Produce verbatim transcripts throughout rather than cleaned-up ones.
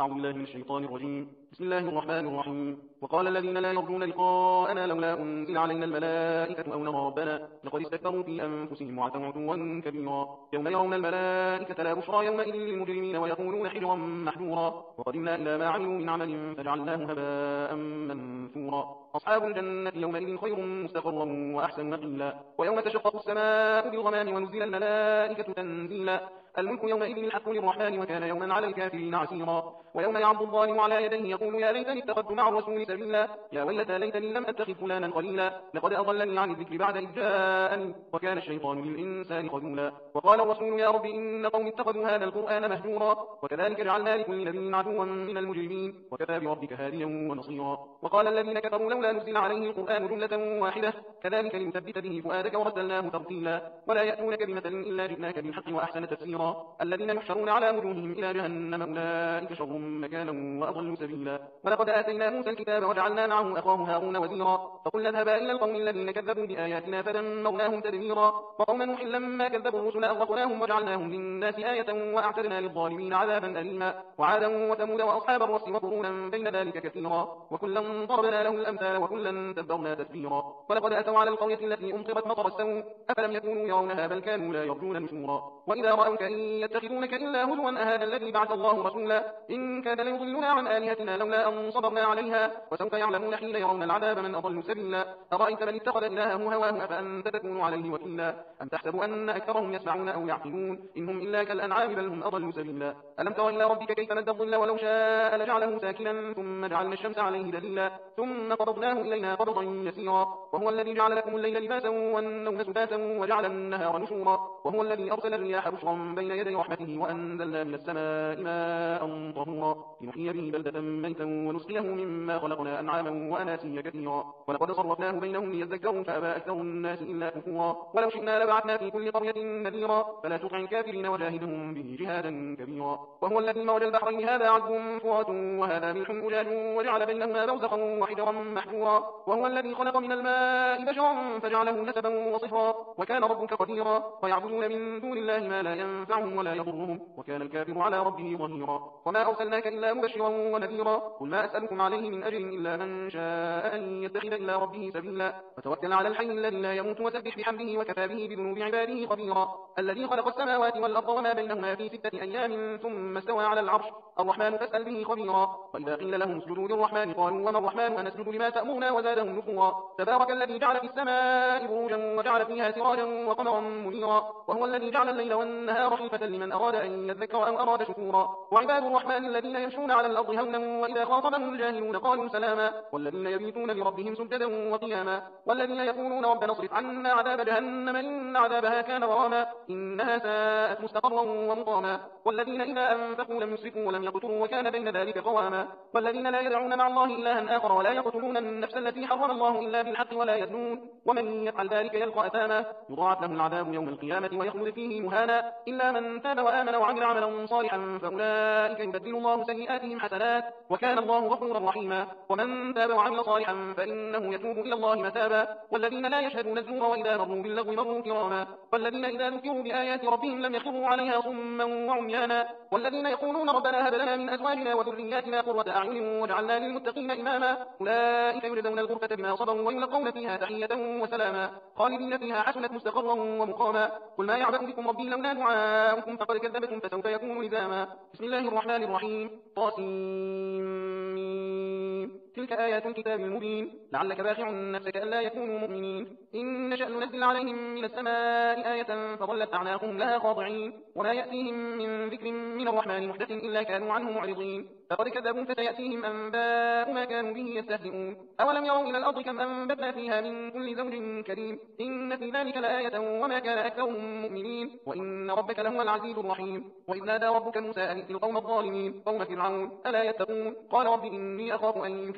أعوذ بالله من الشيطان الرجيم. بسم الله الرحمن الرحيم. وقال الذين لا يرجون لقاءنا لولا أنزل علينا الملائكة أو نرى ربنا لقد استكبروا في أنفسهم وعتوا عتوا كبيرا. يوم يرون الملائكة لا بشرى يومئذ للمجرمين ويقولون حجرا محجورا. وقدمنا إلى ما عملوا من عمل فجعلناه هباء منثورا. أصحاب الجنة يومئذ خير مستقرا وأحسن مقيلا. ويوم تشقق السماء بالغمام ونزل الملائكة تنزيلا. الملك يومئذ الحق للرحمن وكان يوما على الكافرين عسيرا. ويوم يعض الظالم على يديه يقول يا ليتني اتخذت مع الرسول سبيلا. يا ويلتى ليتني لم أتخذ فلانا قليلا لقد أضلني عن الذكر بعد إذ جاءني وكان الشيطان للإنسان خذولا. وقال الرسول يا رب إن قوم اتخذوا هذا القرآن مهجورا. وكذلك جعلنا لكل نبي عدوا من المجرمين وكفى بربك هاديا ونصيرا. وقال الذين كفروا لولا نزل عليه القرآن جملة واحدة كذلك لنثبت به فؤادك ورتلناه ترتيلا. ولا يأتونك بمثل إلا جئناك بالحق وأحسن تفسيرا. الذين يحشرون على وجوههم إلى جهنم أولئك شر مكانا وأضل سبيلا. ولقد آتينا موسى الكتاب وجعلنا معه أخاه هارون وزيرا. فقلنا اذهبا إلى القوم الذين كذبوا بآياتنا فدمرناهم تدميرا. وقوم نوح لما كذبوا الرسل أغرقناهم وجعلناهم للناس آية وأعتدنا للظالمين عذابا أليما. وعادا وثمود وأصحاب الرس وقرونا بين ذلك كثيرا. وكلا ضربنا له الأمثال وكلا تبرنا تتبيرا. ولقد أتوا على القرية التي أمطرت مطر السوء أفلم يكونوا يرونها بل كانوا لا يرجون نشورا. وإذا رأوك إن يتخذونك إلا هزوا أهذا الذي بعث الله رسولا إن كاد ليضلنا عن آلهتنا لولا أن صبرنا عليها. وسوف يعلمون حين يرون العذاب من أضل سبيلا. أرأيت من اتخذ إلهه هواه أفأنت تكون عليه وكيلا. أم تحسب أن أكثرهم يسمعون أو يعقلون إنهم إلا كالأنعام بل هم أضل سبيلا. ألم تر إلى ربك كيف مد الظل ولو شاء لجعله ساكنا ثم جعلنا الشمس عليه دليلا ثم قبضناه إلينا قبضا يسيرا. وهو الذي جعل لكم الليل لباسا والنوم سباتا وجعل النهار نشورا. وهو الذي أرسل الرياح بشرا بين يدي رحمته وأنزلنا من السماء ماء طهورا لنحيي به بلدة ميتا ونسقيه مما خلقنا أنعاما وأناسيا كثيرا. ولقد صرفناه بينهم ليذكروا فأبى أكثر الناس إلا كفورا. ولو شئنا لبعثنا في كل قرية نذيرا فلا تطع الكافرين وجاهدهم به جهادا كبيرا. وهو الذي مرج البحرين هذا عذب فرات وهذا ملح أجاج وجعل بينهما برزخا وحجرا محجورا. وهو الذي خلق من الماء بشرا فجعله نسبا وصهرا وكان ربك قديرا. ويعبدون من دون الله ما لا ينفعهم ولا يضرهم وكان الكافر على ربه ظهيرا. وما أرسلناك إلا مبشرا ونذيرا. قل ما أسألكم عليه من أجر إلا من شاء أن يتخذ إلى ربه سبيلا. وتوكل على الحي الذي لا يموت وسبح بحمده وكفى به بذنوب عباده خبيرا. الذي خلق السماوات والأرض وما بينهما في ستة أيام ثم استوى على العرش الرحمن فاسأل به خبيرا. وإذا قيل لهم اسجدوا للرحمن قالوا وما الرحمن أنسجد لما تأمرنا وزادهم نفورا. تبارك الذي جعل في السماء بروجا وجعل فيها سراجا وقمرا منيرا. وهو الذي جعل الليل والنهار خلفة لمن أراد أن يذكر أو أراد شكورا. وعباد الرحمن الذين يمشون على الأرض هونا وإذا خاطبهم الجاهلون قالوا سلاما. والذين يبيتون لربهم سجدا وقياما. والذين يقولون ربنا اصرف عنا عذاب جهنم إن عذابها كان غراما إنها ساءت مستقرا ومقاما. والذين إذا أنفقوا لم يسرفوا ولم يقتروا وكان بين ذلك قواما. والذين لا يدعون مع الله إلها آخر ولا يقتلون النفس التي حرم الله إلا بالحق ولا يزنون ومن يفعل ذلك يلقى أثاما يضاعف له العذاب يوم القيامة ويخلد فيه مهانا إلا من تاب وآمن وعمل عملا صالحا فأولئك يبدل الله سيئاتهم حسنات وكان الله غفورا رحيما. ومن تاب وعمل صالحا فإنه يتوب إلى الله متابا. والذين لا يشهدون الزور وإذا مروا باللغو مروا كراما. والذين إذا ذكروا بآيات ربهم لم يخروا عليها صما وعميانا. والذين يقولون ربنا هب لنا من أزواجنا وذرياتنا قرة أعين واجعلنا للمتقين إماما أولئك يجزون الغرفة بما صبروا ويلقون فيها تحية وسلاما خالدين فيها حسنت مستقرا ومقاما. قل ما يعبأ بكم ربي لولا دعاؤكم فقد كذبتم فسوف يكون لزاما. بسم الله الرحمن الرحيم. طاسين تلك آيات الكتاب المبين لعلك باخع نفسك ألا يكونوا مؤمنين. إن نشأ ننزل عليهم من السماء آية فظلت أعناقهم لها خاضعين وما يأتيهم من ذكر من الرحمن محدث إلا كانوا عنه معرضين. فقد كذبوا فسيأتيهم أنباء ما كانوا به يستهزئون. أولم يروا إلى الأرض كم أنبتنا فيها من كل زوج كريم إن في ذلك لآية وما كان أكثرهم مؤمنين وإن ربك لهو العزيز الرحيم. وإذ نادى ربك موسى أن ائت القوم الظالمين قوم فرعون ألا يتقون قال رب إني أخاف أن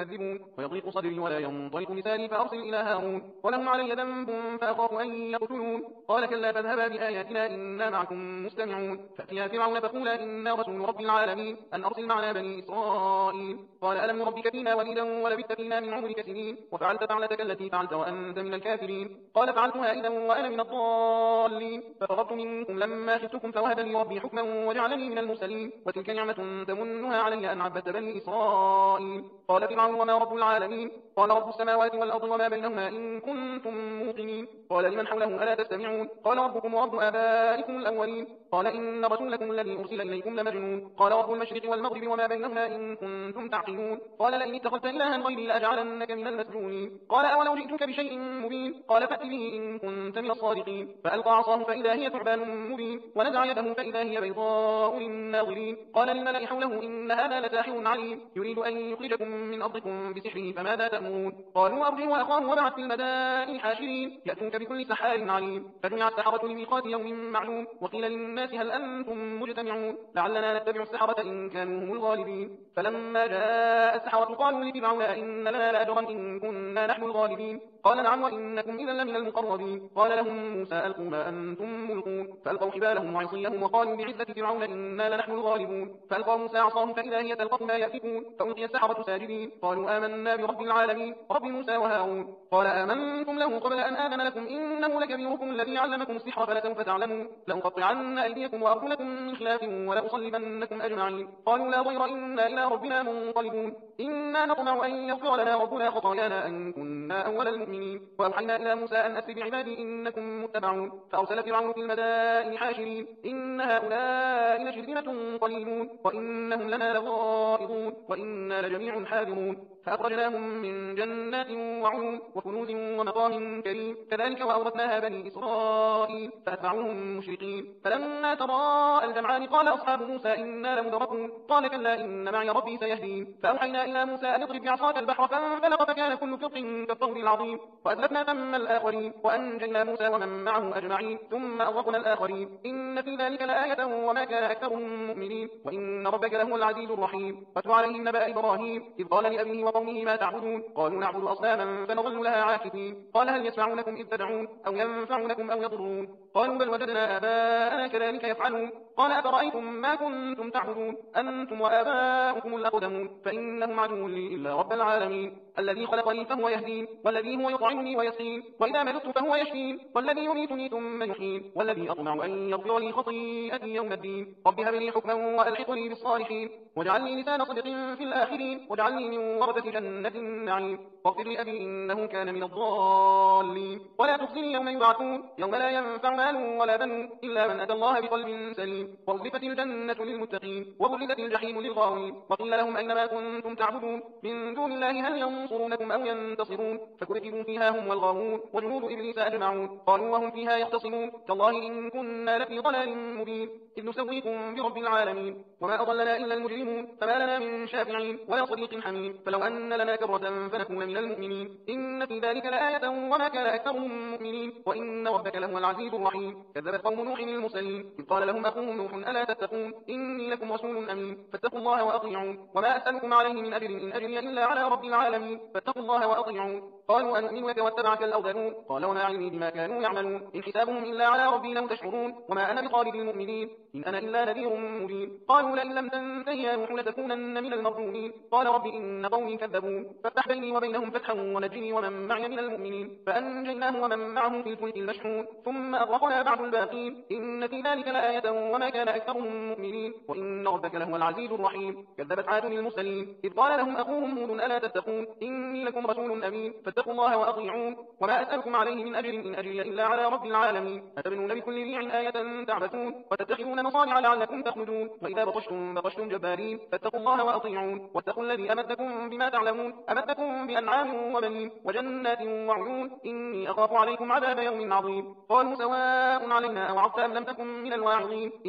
يكذبون ويضيق صدري ولا ينطلق لساني فأرسل إلى هارون ولهم علي ذنب فأخاف أن يقتلون قال كلا فاذهبا بآياتنا إنا معكم مستمعون فأتيا فرعون فقولا إنا رسول رب العالمين أن أرسل معنا بني إسرائيل قال ألم نربك فينا وليدا ولبثت فينا من عمرك سنين وفعلت فعلتك التي فعلت وأنت من الكافرين قال فعلتها إذا وأنا من الضالين ففررت منكم لما خفتكم فوهب لي ربي حكما وجعلني من المرسلين وتلك نعمة تمنها علي أن عبدت بني إسرائيل قال فرعون وما رب العالمين قال رب السماوات والأرض وما بينهما إن كنتم موقنين قال لمن حوله ألا تستمعون قال ربكم ورب آبائكم الأولين قال إن رسولكم الذي أرسل إليكم لمجنون قال رب المشرق والمغرب وما بينهما إن كنتم تعقلون قال لئن اتخذت إلها غيري لأجعلنك من المسجونين قال أولو جئتك بشيء مبين قال فأت به إن كنت من الصادقين فألقى عصاه فإذا هي ثعبان مبين ونزع يده فإذا هي بيضاء للناظرين قال للملأ حوله إن هذا لساحر عليم يريد أن يخرجكم من أرضكم بسحره فماذا تأمرون قالوا أرجه وأخاه وبعث في المدائن حاشرين يأتوك بكل سحار عليم فجمع السحرة لميقات يوم معلوم وقيل للناس هل أنتم مجتمعون لعلنا نتبع السحرة إن كانوا هم الغالبين فلما جاء السحرة قالوا لفرعون إن لنا لأجرا إن كنا نحن الغالبين قال نعم وإنكم إذا لمن المقربين قال لهم موسى ألقوا ما أنتم ملقون فألقوا حبالهم وعصيهم وقالوا بعزة فرعون إنا لنحن الغالبون فألقى موسى عصاه فإذا هي تلقف ما يأفكون فألقي السحرة ساجدين قالوا آمنا برب العالمين رب موسى وهارون قال آمنتم له قبل أن آذن لكم إنه لكبيركم الذي علمكم السحر فلسوف تعلمون لأقطعن أيديكم وأرجلكم من خلاف ولأصلبنكم أجمعين قالوا لا ضير إنا إلى ربنا منقلبون إنا نطمع أن يغفر لنا ربنا خطايانا أن كنا أول المؤمنين وأوحينا إلى موسى أن أسر بعبادي إنكم متبعون فأرسل فرعون في المدائن حاشرين إن هؤلاء لشرذمة قليلون وإنهم لنا لغائظون وإنا لجميع حاذرون فأخرجناهم من جنات وعيون وكنوز ومقام كريم كذلك وأورثناها بني إسرائيل فأتبعوهم مشرقين فلما تراءى الجمعان قال أصحاب موسى إنا لمدركون قال كلا إن معي ربي سيهدين فأوحينا إلى موسى أن اضرب بعصاك البحر فانفلق فكان كل فرق كالطود العظيم وأزلفنا ثم الآخرين وأنجينا موسى ومن معه أجمعين ثم أغرقنا الآخرين إن في ذلك لآية وما كان أكثرهم مؤمنين وإن ربك لهو العزيز الرحيم واتل عليهم نبأ إبراهيم إذ قال لأبيه وقومه ما تعبدون قالوا نعبد أصناما فنظل لها عاكفين قال هل يسمعونكم إذ تدعون أو ينفعونكم أو يضرون قالوا بل وجدنا آباءنا كذلك يفعلون قال أفرأيتم ما كنتم تعبدون أنتم وآباؤكم الأقدمون فإنهم عدو لي إلا رب العالمين الذي خلقني فهو يهدين والذي هو يطعمني ويسقين وإذا مرضت فهو يشفين والذي يميتني ثم يحيين والذي أطمع أن يغفر لي خطيئتي يوم الدين رب هب لي حكما وألحقني بالصالحين واجعل لي لسان صدق في الآخرين واجعلني من ورثة جنة النعيم واغفر لأبي إنه كان من الضالين ولا تخزني يوم يبعثون يوم لا ينفع مال ولا بنون إلا من أتى الله بقلب سليم وأزلفت الجنة للمتقين وبرزت الجحيم للغاوين وقيل لهم أينما كنتم تعبدون من دون الله هل ينصرونكم أو ينتصرون فكبكبوا فيها هم والغاوون وجنود إبليس أجمعون قالوا وهم فيها يختصمون تالله إن كنا لفي ضلال مبين إذ نسويكم برب العالمين وما أضلنا إلا المجرمون فما لنا من شافعين ولا صديق حميم فلو أن لنا كرة فنكون من المؤمنين إن في ذلك لآية وما كان أكثرهم مؤمنين وإن ربك لهو العزيز الرحيم كذبت قوم نوح المرسلين إذ قال لهم أخوهم نوح ألا تتقون إني لكم رسول أمين فاتقوا الله وأطيعون وما أسألكم عليه من أجر إن أجري إلا على رب العالمين فاتقوا الله وأطيعون قالوا أنؤمن لك واتبعك الأرذلون قال وما علمي بما كانوا يعملون إن حسابهم إلا على ربي لو تشعرون وما أنا بطارد المؤمنين إن أنا إلا نذير مبين قالوا لئن لم تنته يا نوح لتكونن من المرجومين قال رب إن قومي كذبون فافتح بيني وبينهم فتحا ونجني ومن معي من المؤمنين فأنجيناه ومن معه في الفلك المشحون ثم أغرقنا بعد الباقين إن في ذلك لآية وما كان أكثرهم مؤمنين وإن ربك لهو العزيز الرحيم كذبت عاد المرسلين إذ قال لهم أخوهم هود ألا تتقون إني لكم رسول أمين فاتقوا الله وأطيعون وما أسألكم عليه من أجر إن أجري إلا على رب العالمين أتبنون بكل ريع آية تعبثون وتتخذون مصانع لعلكم تخلدون وإذا بطشتم بطشتم جبارين فاتقوا الله وأطيعون واتقوا الذي أمدكم بما تعلمون أمدكم بأنعام وبنين وجنات وعيون إني أخاف عليكم عذاب يوم عظيم قالوا سواء علينا أوعظت أم لم تكن من الواعظين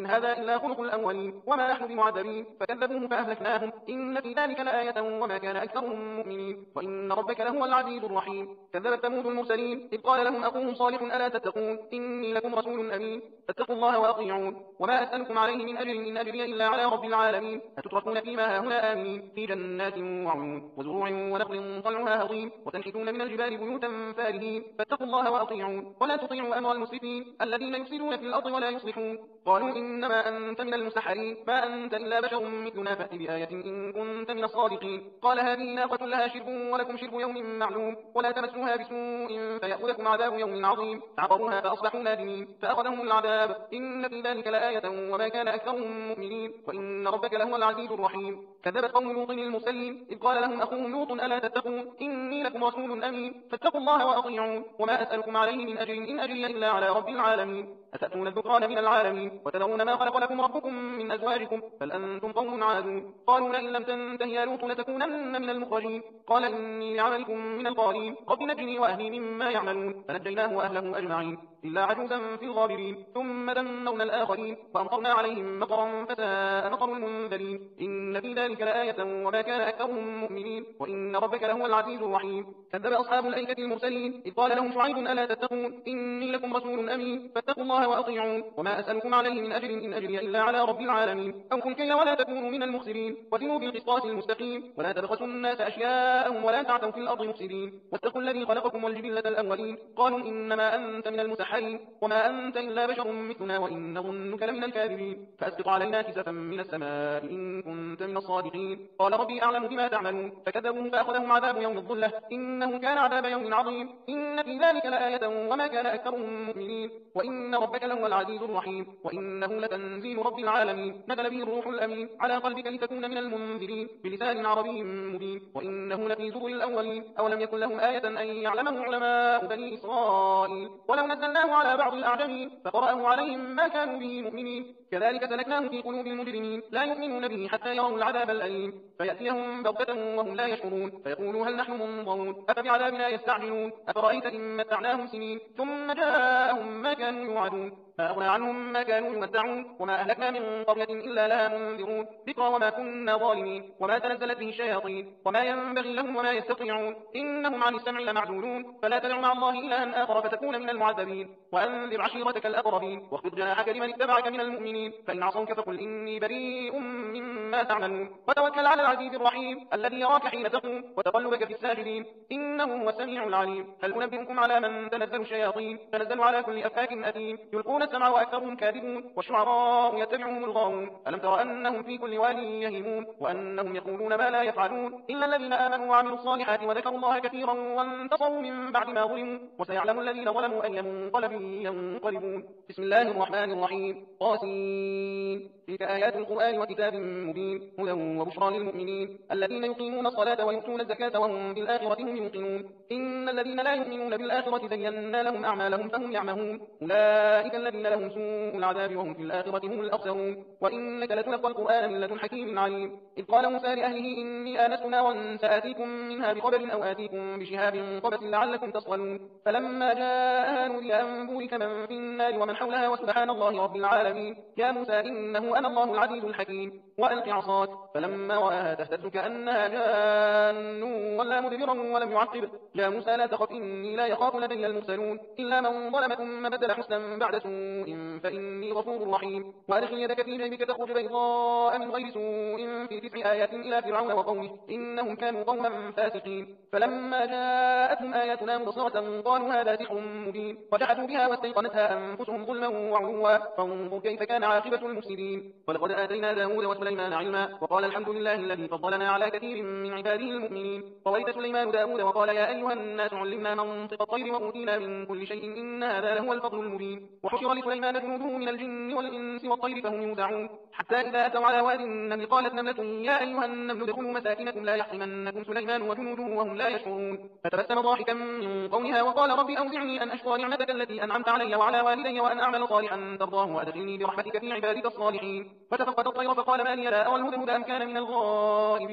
إن هذا إلا خلق الأولين وما نحن بمعذبين فكذبوه فأهلكناهم إن في ذلك لآية وما كان أكثرهم مؤمنين وإن ربك لهو العزيز الرحيم. كذبت ثمود المرسلين إذ قال لهم أخوهم صالح ألا تتقون إني لكم رسول أمين فاتقوا الله وأطيعون وما أسألكم عليه من أجر إن أجري إلا على رب العالمين أتتركون فيما هاهنا آمنين في جنات وعيون وزروع ونخل طلعها هضيم وتنحتون من الجبال بيوتا فارهين فاتقوا الله وأطيعون ولا تطيعوا أمر المسرفين الذين يفسدون في الأرض ولا يصلحون. قالوا إنما أنت من المسحرين ما أنت إلا بشر مثلنا فأت بآية إن كنت من الصادقين. قال هذه ناقة لها شرب ولكم شرب يوم معلوم ولا تمسوها بسوء فيأخذكم عذاب يوم عظيم فعقروها فأصبحوا نادمين فأخذهم العذاب إن في ذلك لآية وما كان أكثرهم مؤمنين وإن ربك لهو العزيز الرحيم. كذبت قوم لوط المرسلين إذ قال لهم أخوهم لوط ألا تتقون إني لكم رسول أمين فاتقوا الله وأطيعون وما أسألكم عليه من أجر إن أجري إلا على رب العالمين أتأتون الذكران من العالمين وتذرون ما خلق لكم ربكم من أزواجكم بل أنتم قوم عادون. قالوا لئن لم تنته يا لوط لتكونن من المخرجين قال إني لعملكم من القالين رب نجني وأهلي مما يعملون فنجيناه وأهله أجمعين إلا عجوزا في الغابرين ثم دمرنا الآخرين وأمطرنا عليهم مطرا فساء مطر المنذرين إن في ذلك لآية وما كان أكثرهم مؤمنين وإن ربك لهو العزيز الرحيم. كذب أصحاب الأيكة المرسلين إذ قال لهم شعيب ألا تتقون إني لكم رسول أمين فاتقوا الله وأطيعون وما أسألكم عليه من أجر إن أجري إلا على رب العالمين أوفوا الكيل ولا تكونوا من المخسرين وزنوا بالقسطاس المستقيم ولا تبخسوا الناس أشياءهم ولا تعثوا في الأرض مفسدين واتقوا الذي خلقكم والجبلة الأولين قالوا إنما أنت من المسحرين وما أنت إلا بشر مثلنا وإن نظنك لمن الكاذبين فأسقط علينا كسفا من السماء إن كنت من الصادقين. قال ربي أعلم بما تعملون فكذبوه فأخذهم عذاب يوم الظلة إنه كان عذاب يوم عظيم إن في ذلك لآية وما كان أكثرهم مؤمنين وإن ربك لهو العزيز الرحيم وإنه لتنزيل رب العالمين نزل به الروح الأمين على قلبك لتكون من المنذرين بلسان عربي مبين وإنه لفي زبر الأولين أولم يكن لهم آية أن يعلمه علماء بني إسرائيل ولو نزلناه على بعض الأعجمين فقرأه عليهم ما كانوا به مؤمنين كذلك سلكناه في قلوب المجرمين لا يؤمنون به حتى يروا العذاب الأليم فيأتيهم بغتة وهم لا يشعرون فيقولوا هل نحن منظرون أفبعذابنا يستعجلون أفرأيت إن متعناهم سنين ثم جاءهم ما كانوا يوعدون ما أغنى عنهم ما كانوا يمتعون وما أهلكنا من قرية إلا لها منذرون ذكرى وما كنا ظالمين وما تنزلت به الشياطين وما ينبغي لهم وما يستطيعون إنهم عن السمع لمعزولون فلا تدع مع الله إلها آخر فتكون من المعذبين وأنذر عشيرتك الأقربين واخفض جناحك لمن اتبعك من المؤمنين فإن عصوك فقل إني بريء مما تعملون وتوكل على العزيز الرحيم الذي يراك حين تقوم وتقلبك في الساجدين إنه هو السميع العليم. هل أنبئكم على من تنزل الشياطين تنزل على كل أفاك أثيم يلقون السمع وأكثرهم كاذبون والشعراء يتبعهم الغاوون ألم تر أنهم في كل واد يهيمون وأنهم يقولون ما لا يفعلون إلا الذين آمنوا وعملوا الصالحات وذكروا الله كثيرا وانتصروا من بعد ما ظلموا وسيعلم الذين ظلموا أي منقلب ينقلبون. بسم الله الرحمن الرحيم طاسين تلك آيات القرآن وكتاب مبين هدى وبشرى للمؤمنين الذين يقيمون الصلاة ويؤتون الزكاة وهم بالآخرة هم يوقنون إن الذين لا يؤمنون بالآخرة زينا لهم أعمالهم فهم يعمهون أولئك الذين لهم سوء العذاب وهم في الآخرة هم الأخسرون وإنك لتلقى القرآن من لدن حكيم عليم إذ قال موسى لأهله إني آنست نارا سآتيكم منها بخبر أو آتيكم بشهاب قبس لعلكم تصطلون فلما جاءها نودي أن بورك من في النار ومن حولها وسبحان الله رب العالمين يا موسى إنه أنا الله العزيز الحكيم وألق عصاك فلما رآها تهتز كأنها جان ولا مدبرا ولم يعقب يا موسى لا تخف إني لا يخاف لدي المرسلون إلا من ظلم ثم بدل حسنا بعد سوء فإني غفور رحيم وأدخل يدك في جيبك تخرج بيضاء من غير سوء في تسع آيات إلى فرعون وقومه إنهم كانوا قوما فاسقين فلما جاءتهم آياتنا مبصرة قالوا هذا سحر مبين وجحدوا بها واستيقنتها أنفسهم ظلما وعلوا فانظر كيف كان عاقبة المفسدين ولقد آتينا داود وسليمان علما وقال الحمد لله الذي فضلنا على كثير من عباده المؤمنين وورث سليمان داود وقال يا أيها الناس علمنا منطق الطير وأوتينا من كل شيء إن هذا لهو الفضل المبين وحشر لسليمان جنوده من الجن والإنس والطير فهم يوزعون حتى إذا أتوا على واد النمل قالت نملة يا أيها النمل ادخلوا مساكنكم لا يحطمنكم سليمان وجنوده وهم لا يشعرون فتبسم ضاحكا من قولها وقال رب أوزعني أن أشكر نعمتك التي أنعمت علي وعلى والدي وأن أعمل صالحا ترضاه وأدخلني برحمتك في عبادك الصالحين فتفقد الطير فقال ما لي لا أرى الهدهد أم كان من الغائبين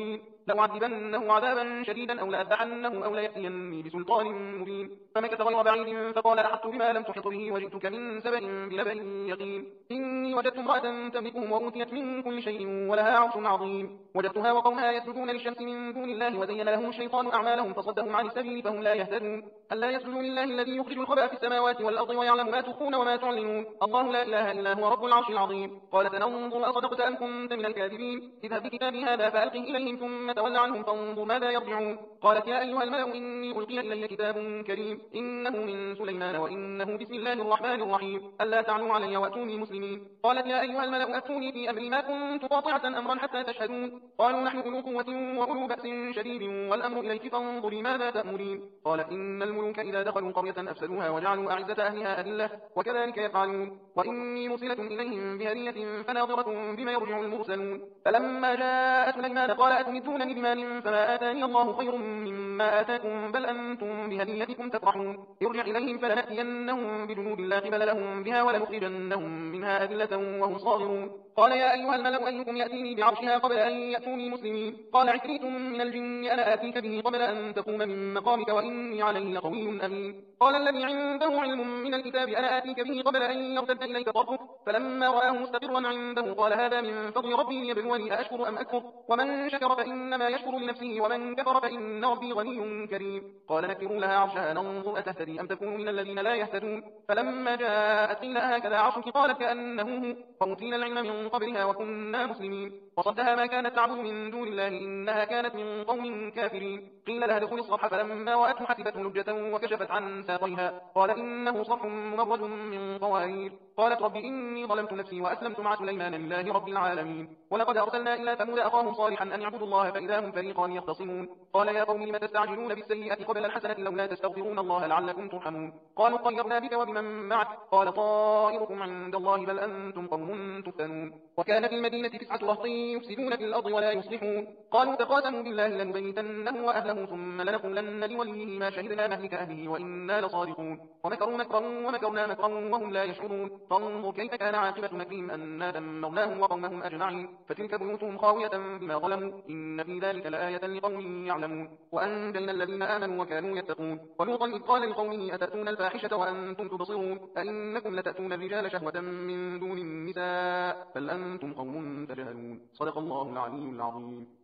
لأعذبنه عذابا شديدا أو لأذبحنه أو ليأتيني بسلطان مبين. فمكث غير بعيد فقال أحطت بما لم تحط به وجئتك من سبأ بنبأ يقين. إني وجدت امرأة تملكهم وأوتيت من كل شيء ولها عرش عظيم. وجدتها وقومها يسجدون للشمس من دون الله وزين لهم الشيطان أعمالهم فصدهم عن السبيل فهم لا يهتدون. ألا يسجدوا لله الذي يخرج الخبأ في السماوات والأرض ويعلم ما تخفون وما تعلنون. الله لا إله إلا هو رب العرش العظيم. قال سننظر أصدقت أم كنت من الكاذبين. اذهب بكتابي هذا فألقه إليهم ثم تول عنهم فانظر ماذا يرجعون. قالت يا أيها الملأ إني ألقي إلي كتاب كريم إنه من سليمان وإنه بسم الله الرحمن الرحيم. ألا تعلوا علي وأتوني مسلمين. قالت يا أيها الملأ أفتوني في أمري ما كنت قاطعة أمرا حتى تشهدون. قالوا نحن أولو قوة وأولو بأس شديد والأمر إليك فانظري ماذا تأمرين. قالت إن الملوك إذا دخلوا قرية أفسدوها وجعلوا أعزة أهلها أذلة وكذلك يفعلون. وإني مرسلة إليهم بهدية فناظرة بما يرجع المرسلون. فلما جاء سليمان قال أتمدونني بمال فما آتاني الله خير مما آتاكم بل أنتم بهديتكم تفرحون. ارجع إليهم فلنأتينهم بجنود لا قبل لهم بها ولنخرجنهم منها أذلة وهم صاغرون. قال يا أيها الملأ أيكم يأتيني بعرشها قبل أن يأتوني مسلمين. قال عفريت من الجن أنا آتيك به قبل أن تقوم من مقامك وإني عليه لقوي أمين. قال الذي عنده علم من الكتاب أنا آتيك به قبل أن يرتد إليك طرفك. فلما رآه مستقرا عنده قال هذا من فضل ربي ليبلوني أأشكر أم أكفر. ومن شكر فإنما يشكر لنفسه ومن كفر فإن ربي غني كريم. قال نكروا لها عرشها ننظر أتهتدي أم تكون من الذين لا يهتدون. فلما جاءت قيل هكذا عرشك قالت كأنه هو فأوتينا العلم من قبلها وكنا مسلمين. وصدها ما كانت تعبد من دون الله إنها كانت من قوم كافرين. قيل لها ادخل الصرح فلما رأته حسبته لجة وكشفت عن ساقيها قال إنه صرح ممرد من قوارير. قالت رب إني ظلمت نفسي وأسلمت مع سليمان لله رب العالمين. ولقد أرسلنا إلى ثمود أخاهم صالحا أن يعبدوا الله فإذا هم فريقان يختصمون. قال يا قوم لم تستعجلون بالسيئة قبل الحسنة لولا تستغفرون الله لعلكم ترحمون. قالوا طيرنا بك وبمن معك قال طائركم عند الله بل أنتم قوم تفتنون. وكان في المدينة تسعة رهط يفسدون في الأرض ولا يصلحون. قالوا تقاسموا بالله لنبيتنه وأهله ثم لنقولن لوليه ما شهدنا مهلك أهله وإنا لصادقون. ومكروا مكرا ومكرنا مكرا وهم لا يشعرون. فانظر كيف كان عاقبة مكرهم أنا دمرناهم وقومهم أجمعين. فتلك بيوتهم خاوية بما ظلموا إن في ذلك لآية لقوم يعلمون. وأنجينا الذين آمنوا وكانوا يتقون. ولوطا إذ قال لقومه أتأتون الفاحشة وأنتم تبصرون أئنكم لتأتون الرجال شهوة من دون النساء بل أنتم قوم تجهلون. صدق الله العلي العظيم.